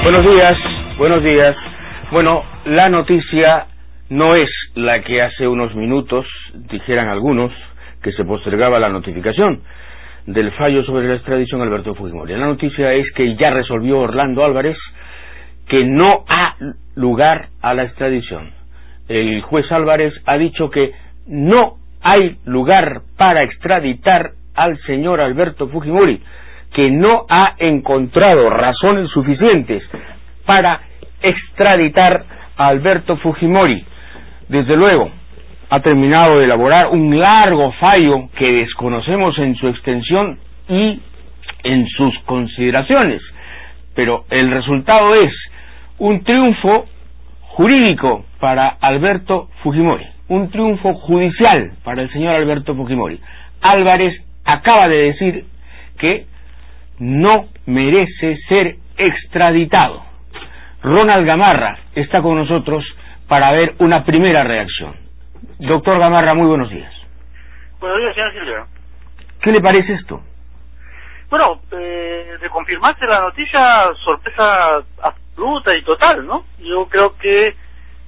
Buenos días, buenos días. Bueno, la noticia no es la que hace unos minutos dijeran algunos que se postergaba la notificación del fallo sobre la extradición de Alberto Fujimori. La noticia es que ya resolvió Orlando Álvarez que no ha lugar a la extradición. El juez Álvarez ha dicho que no hay lugar para extraditar al señor Alberto Fujimori, que no ha encontrado razones suficientes para extraditar a Alberto Fujimori. Desde luego, ha terminado de elaborar un largo fallo que desconocemos en su extensión y en sus consideraciones, pero el resultado es un triunfo jurídico para Alberto Fujimori, un triunfo judicial para el señor Alberto Fujimori. Álvarez acaba de decir que no merece ser extraditado. Ronald Gamarra está con nosotros para ver una primera reacción. Doctor Gamarra, muy buenos días. Buenos días, señor Silvia. ¿Qué le parece esto? Bueno, de confirmarse la noticia, sorpresa absoluta y total, ¿no? Yo creo que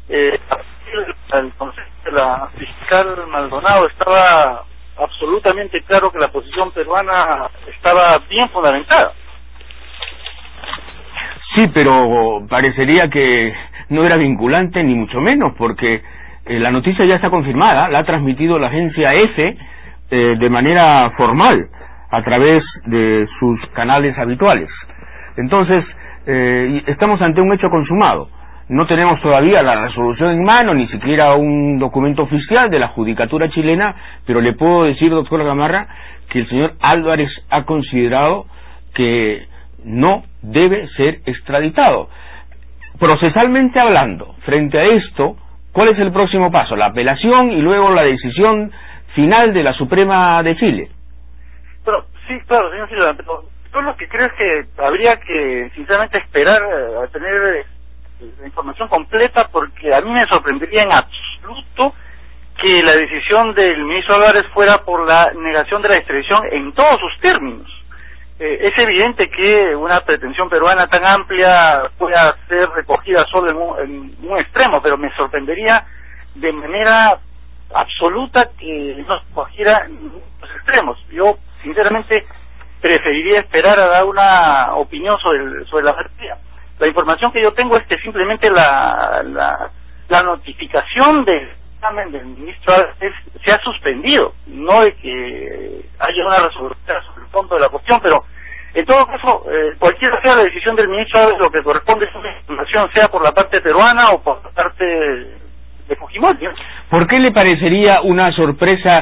el concepto de la fiscal Maldonado estaba absolutamente claro que la posición peruana estaba bien fundamentada. Sí, pero parecería que no era vinculante ni mucho menos, porque la noticia ya está confirmada, la ha transmitido la agencia EFE de manera formal, a través de sus canales habituales. Entonces, estamos ante un hecho consumado. No tenemos todavía la resolución en mano, ni siquiera un documento oficial de la Judicatura chilena, pero le puedo decir, doctor Gamarra, que el señor Álvarez ha considerado que no debe ser extraditado. Procesalmente hablando, frente a esto, ¿cuál es el próximo paso? La apelación y luego la decisión final de la Suprema de Chile. Pero sí, claro, señor Silva, pero yo lo que creo es que habría que, sinceramente, esperar a tener la información completa, porque a mí me sorprendería en absoluto que la decisión del ministro Álvarez fuera por la negación de la extradición en todos sus términos. Es evidente que una pretensión peruana tan amplia pueda ser recogida solo en un extremo, pero me sorprendería de manera absoluta que no se cogiera en los extremos. Yo, sinceramente, preferiría esperar a dar una opinión sobre la materia. La información que yo tengo es que simplemente la notificación del examen del ministro se ha suspendido, no de que haya una resolución sobre el fondo de la cuestión, pero en todo caso, cualquiera sea la decisión del ministro, lo que corresponde es una información, sea por la parte peruana o por la parte de Fujimori, ¿no? ¿Por qué le parecería una sorpresa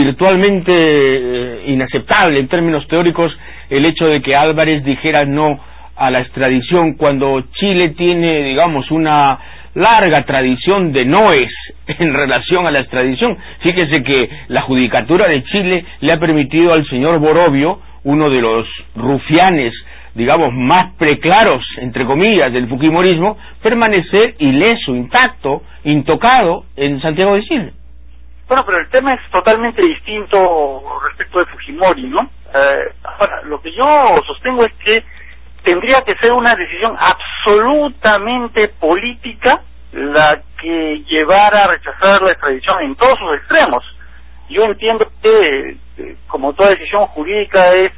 virtualmente inaceptable en términos teóricos el hecho de que Álvarez dijera no a la extradición cuando Chile tiene, digamos, una larga tradición de noes en relación a la extradición? Fíjese que la Judicatura de Chile le ha permitido al señor Borovio, uno de los rufianes, digamos, más preclaros, entre comillas, del fujimorismo, permanecer ileso, intacto, intocado en Santiago de Chile. Bueno, pero el tema es totalmente distinto respecto de Fujimori, ¿no? Ahora, lo que yo sostengo es que tendría que ser una decisión absolutamente política la que llevara a rechazar la extradición en todos sus extremos. Yo entiendo que, como toda decisión jurídica, es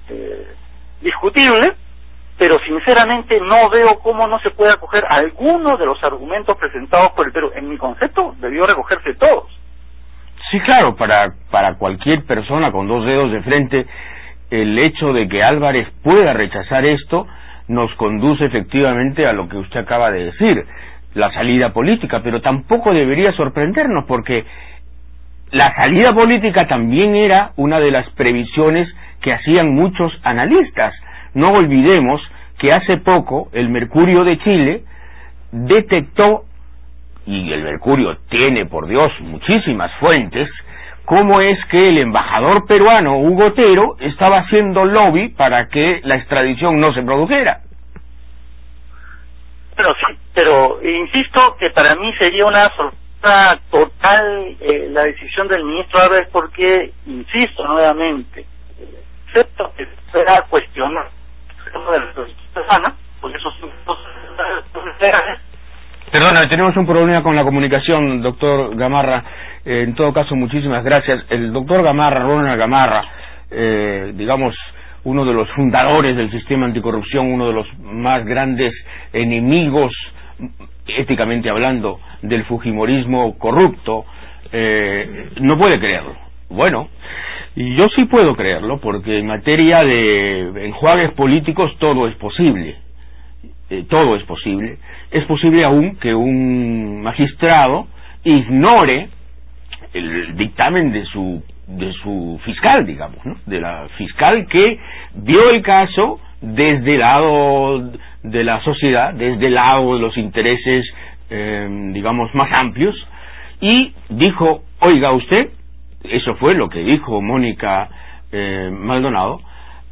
discutible, pero sinceramente no veo cómo no se puede acoger alguno de los argumentos presentados por el Perú. En mi concepto, debió recogerse todos. Sí, claro, para cualquier persona con dos dedos de frente, el hecho de que Álvarez pueda rechazar esto nos conduce efectivamente a lo que usted acaba de decir, la salida política, pero tampoco debería sorprendernos, porque la salida política también era una de las previsiones que hacían muchos analistas. No olvidemos que hace poco el Mercurio de Chile detectó, y el Mercurio tiene, por Dios, muchísimas fuentes, cómo es que el embajador peruano Hugo Otero estaba haciendo lobby para que la extradición no se produjera. Pero sí, pero insisto que para mí sería una sorpresa total la decisión del ministro Álvarez, porque, insisto nuevamente, excepto que fuera cuestionar de la extradición peruana, pues eso sí, Perdóname, tenemos un problema con la comunicación, doctor Gamarra. En todo caso, muchísimas gracias. El doctor Gamarra, Ronald Gamarra, digamos, uno de los fundadores del sistema anticorrupción, uno de los más grandes enemigos, éticamente hablando, del fujimorismo corrupto, no puede creerlo. Bueno, y yo sí puedo creerlo, porque en materia de enjuagues políticos todo es posible. Todo es posible. Es posible aún que un magistrado ignore el dictamen de su fiscal, digamos, ¿no? De la fiscal que vio el caso desde el lado de la sociedad, desde el lado de los intereses, digamos, más amplios, y dijo, oiga usted, eso fue lo que dijo Mónica Maldonado,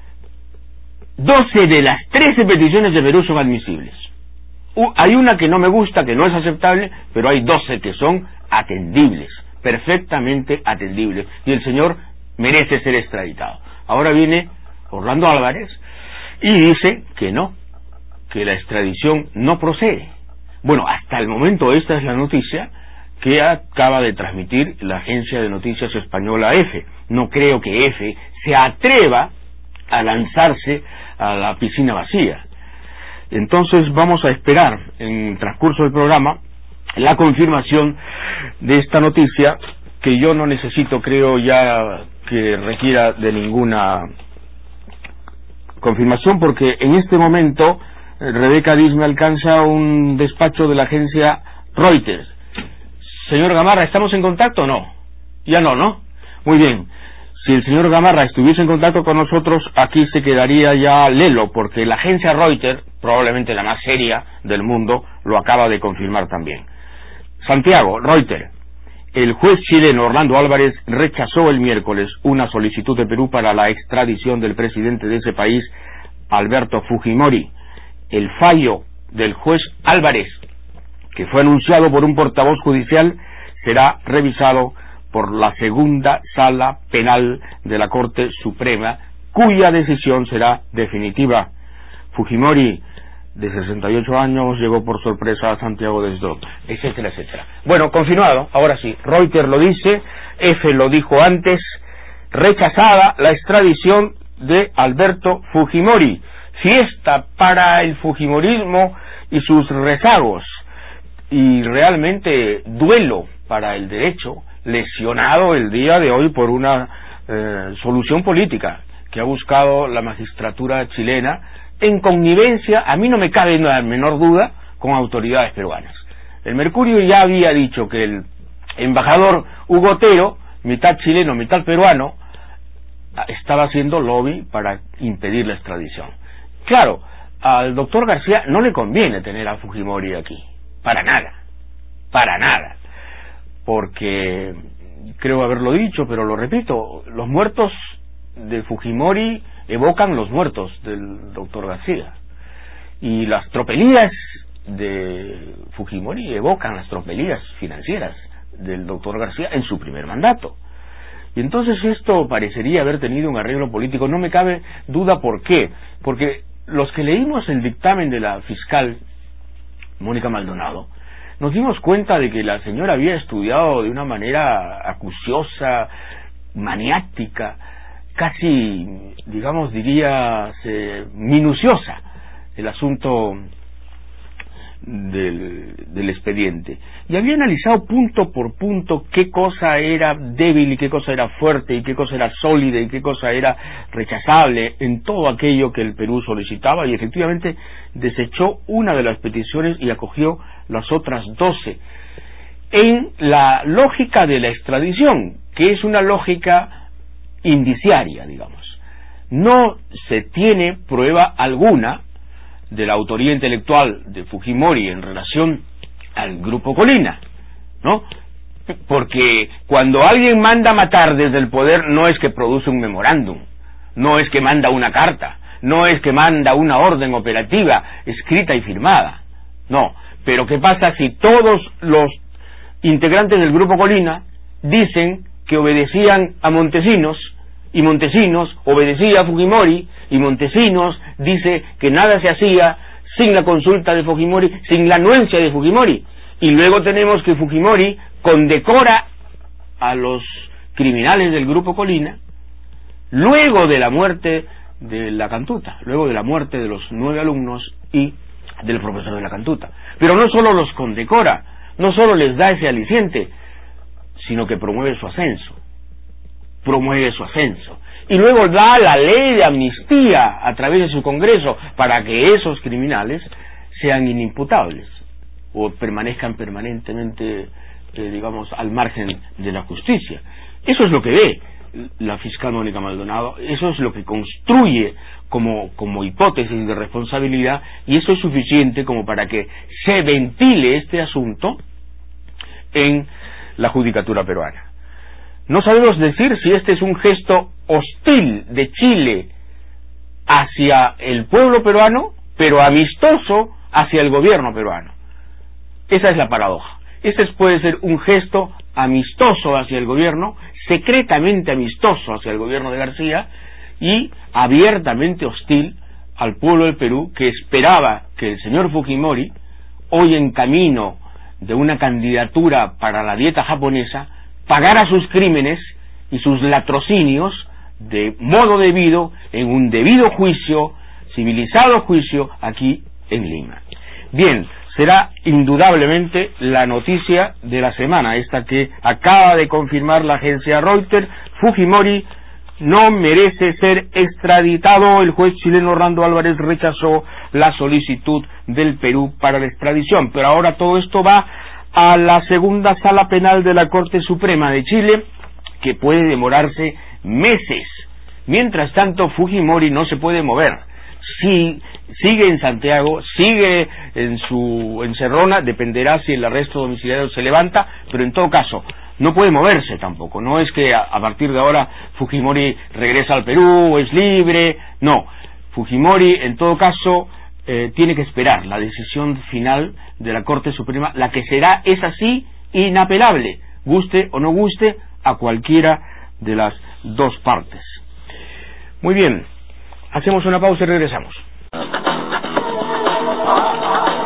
12 de las 13 peticiones de Perú son admisibles. Hay una que no me gusta, que no es aceptable, pero hay 12 que son atendibles, perfectamente atendibles, y el señor merece ser extraditado. Ahora viene Orlando Álvarez y dice que no, que la extradición no procede. Bueno, hasta el momento esta es la noticia que acaba de transmitir la agencia de noticias española EFE. No creo que EFE se atreva a lanzarse a la piscina vacía. Entonces vamos a esperar en el transcurso del programa la confirmación de esta noticia, que yo no necesito, creo ya, que requiera de ninguna confirmación, porque en este momento Rebeca Díaz me alcanza un despacho de la agencia Reuters. Señor Gamarra, ¿estamos en contacto o no? Ya no, ¿no? Muy bien. Si el señor Gamarra estuviese en contacto con nosotros, aquí se quedaría ya lelo, porque la agencia Reuters, probablemente la más seria del mundo, lo acaba de confirmar también. Santiago, Reuters. El juez chileno Orlando Álvarez rechazó el miércoles una solicitud de Perú para la extradición del presidente de ese país, Alberto Fujimori. El fallo del juez Álvarez, que fue anunciado por un portavoz judicial, será revisado por la segunda sala penal de la Corte Suprema, cuya decisión será definitiva. Fujimori, de 68 años, llegó por sorpresa a Santiago de Estado, etcétera, etcétera. Bueno, continuado, ahora sí, Reuters lo dice, EFE lo dijo antes, rechazada la extradición de Alberto Fujimori. Fiesta para el fujimorismo y sus rezagos, y realmente duelo para el derecho, lesionado el día de hoy por una solución política que ha buscado la magistratura chilena en connivencia, a mí no me cabe la menor duda, con autoridades peruanas. El Mercurio ya había dicho que el embajador Hugo Otero, mitad chileno, mitad peruano, estaba haciendo lobby para impedir la extradición. Claro, al doctor García no le conviene tener a Fujimori aquí, para nada, porque creo haberlo dicho, pero lo repito, los muertos de Fujimori evocan los muertos del doctor García, y las tropelías de Fujimori evocan las tropelías financieras del doctor García en su primer mandato. Y entonces esto parecería haber tenido un arreglo político. No me cabe duda por qué, porque los que leímos el dictamen de la fiscal Mónica Maldonado nos dimos cuenta de que la señora había estudiado de una manera acuciosa, maniática, casi, digamos, diría, minuciosa el asunto del expediente, y había analizado punto por punto qué cosa era débil y qué cosa era fuerte y qué cosa era sólida y qué cosa era rechazable en todo aquello que el Perú solicitaba, y efectivamente desechó una de las peticiones y acogió las otras 12 en la lógica de la extradición, que es una lógica indiciaria, digamos. No se tiene prueba alguna de la autoría intelectual de Fujimori en relación al Grupo Colina, ¿no? Porque cuando alguien manda matar desde el poder, no es que produce un memorándum, no es que manda una carta, no es que manda una orden operativa escrita y firmada, no. Pero ¿qué pasa si todos los integrantes del Grupo Colina dicen que obedecían a Montesinos, y Montesinos obedecía a Fujimori, y Montesinos dice que nada se hacía sin la consulta de Fujimori, sin la anuencia de Fujimori? Y luego tenemos que Fujimori condecora a los criminales del Grupo Colina luego de la muerte de la Cantuta, luego de la muerte de los 9 alumnos y del profesor de la Cantuta. Pero no solo los condecora, no solo les da ese aliciente, sino que promueve su ascenso. Y luego da la ley de amnistía a través de su Congreso para que esos criminales sean inimputables o permanezcan permanentemente, digamos, al margen de la justicia. Eso es lo que ve la fiscal Mónica Maldonado, eso es lo que construye como hipótesis de responsabilidad, y eso es suficiente como para que se ventile este asunto en la judicatura peruana. No sabemos decir si este es un gesto hostil de Chile hacia el pueblo peruano, pero amistoso hacia el gobierno peruano. Esa es la paradoja. Este puede ser un gesto amistoso hacia el gobierno, secretamente amistoso hacia el gobierno de García, y abiertamente hostil al pueblo del Perú, que esperaba que el señor Fujimori, hoy en camino de una candidatura para la dieta japonesa, pagara sus crímenes y sus latrocinios de modo debido, en un debido juicio, civilizado juicio, aquí en Lima. Bien, será indudablemente la noticia de la semana, esta que acaba de confirmar la agencia Reuters. Fujimori no merece ser extraditado. El juez chileno Orlando Álvarez rechazó la solicitud del Perú para la extradición, pero ahora todo esto va a la segunda sala penal de la Corte Suprema de Chile, que puede demorarse meses. Mientras tanto, Fujimori no se puede mover. Si sigue en Santiago, sigue en su encerrona, dependerá si el arresto domiciliario se levanta, pero en todo caso no puede moverse tampoco. No es que a partir de ahora Fujimori regresa al Perú, es libre, no. Fujimori en todo caso tiene que esperar la decisión final de la Corte Suprema, la que será, es así, inapelable, guste o no guste a cualquiera de las dos partes. Muy bien, hacemos una pausa y regresamos.